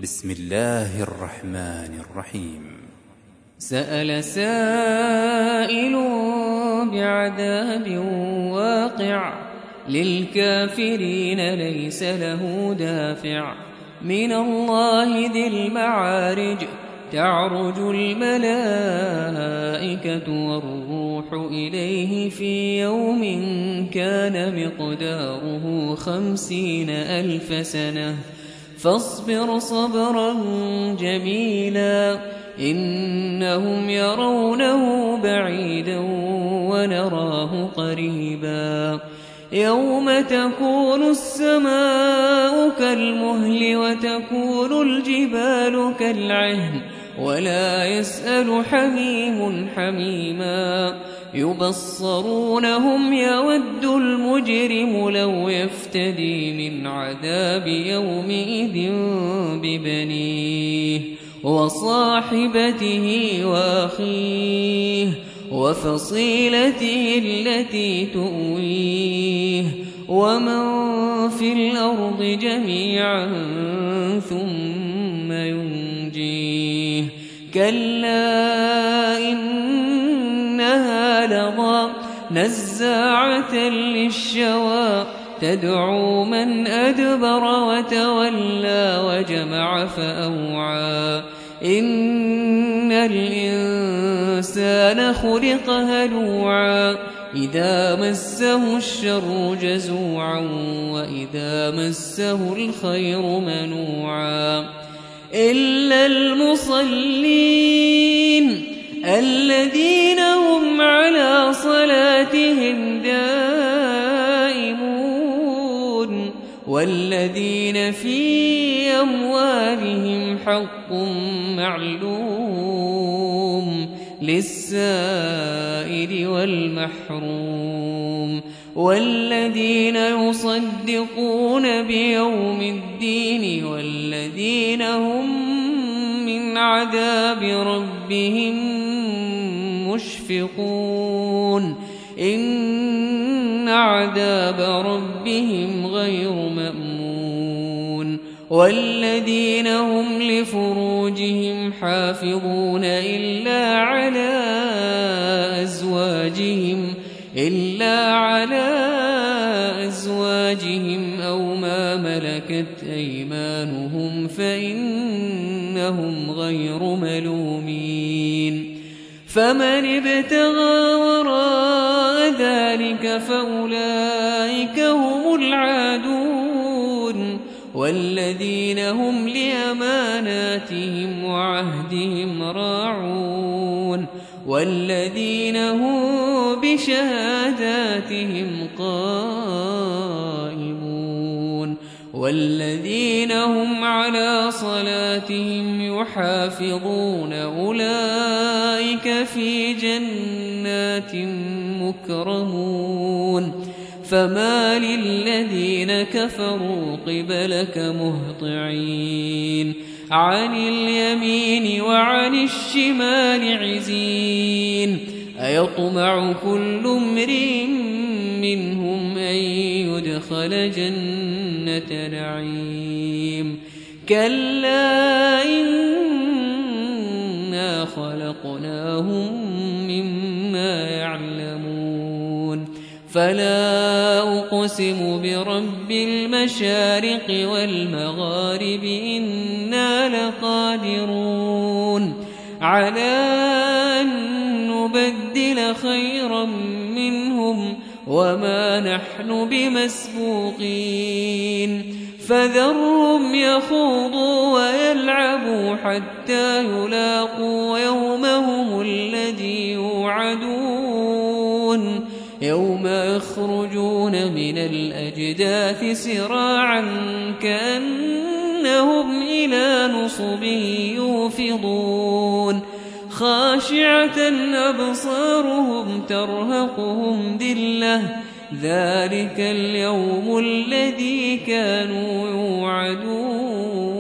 بسم الله الرحمن الرحيم. سأل سائل بعذاب واقع للكافرين ليس له دافع من الله ذي المعارج تعرج الملائكة والروح إليه في يوم كان مقداره 50,000 سنة فاصبر صبرا جميلا إنهم يرونه بعيدا ونراه قريبا يوم تكون السماء كالمهل وتكون الجبال كالعهن ولا يسأل حميم حميما يبصرونهم يود المجرم لو يفتدي من عذاب يومئذ ببنيه وصاحبته وأخيه وفصيلته التي تؤويه ومن في الأرض جميعا ثم ينجيه كلا إنها لظى نزاعة للشوى تدعو من أدبر وتولى وجمع فأوعى إن الإنسان خلق هلوعا إذا مسه الشر جزوعا وإذا مسه الخير منوعا إلا المصلين الذين هم على صلاتهم دائمون والذين في أموالهم حق معلوم للسائل والمحروم والذين يصدقون بيوم الدين والذين هم من عذاب ربهم مشفقون إن عذاب ربهم غير مأمون والذين هم لفروجهم حافظون إلا على أزواجهم أو ما ملكت أيمانهم فإنهم غير ملومين فمن ابتغى وراء ذلك فأولئك هم العادون والذين هم لأماناتهم وعهدهم راعون والذين هم بشهاداتهم قائمون والذين هم على صلاتهم يحافظون أولئك في جنات مكرمون فما للذين كفروا قبلك مهطعين عن اليمين وعن الشمال عزين أيطمع كل امرئ منهم أن يدخل جنة نعيم كلا إنا خلقناهم مما يعلمون فلا أقسم برب المشارق والمغارب إنا لقادرون على أن نبدل خيرا منهم وما نحن بمسبوقين فذرهم يخوضوا ويلعبوا حتى يلاقوا يومهم الذي يوعدون يوم يخرجون من الأجداث سراعا كأنهم إلى نصب يوفضون خاشعة أبصارهم ترهقهم ذلة ذلك اليوم الذي كانوا يوعدون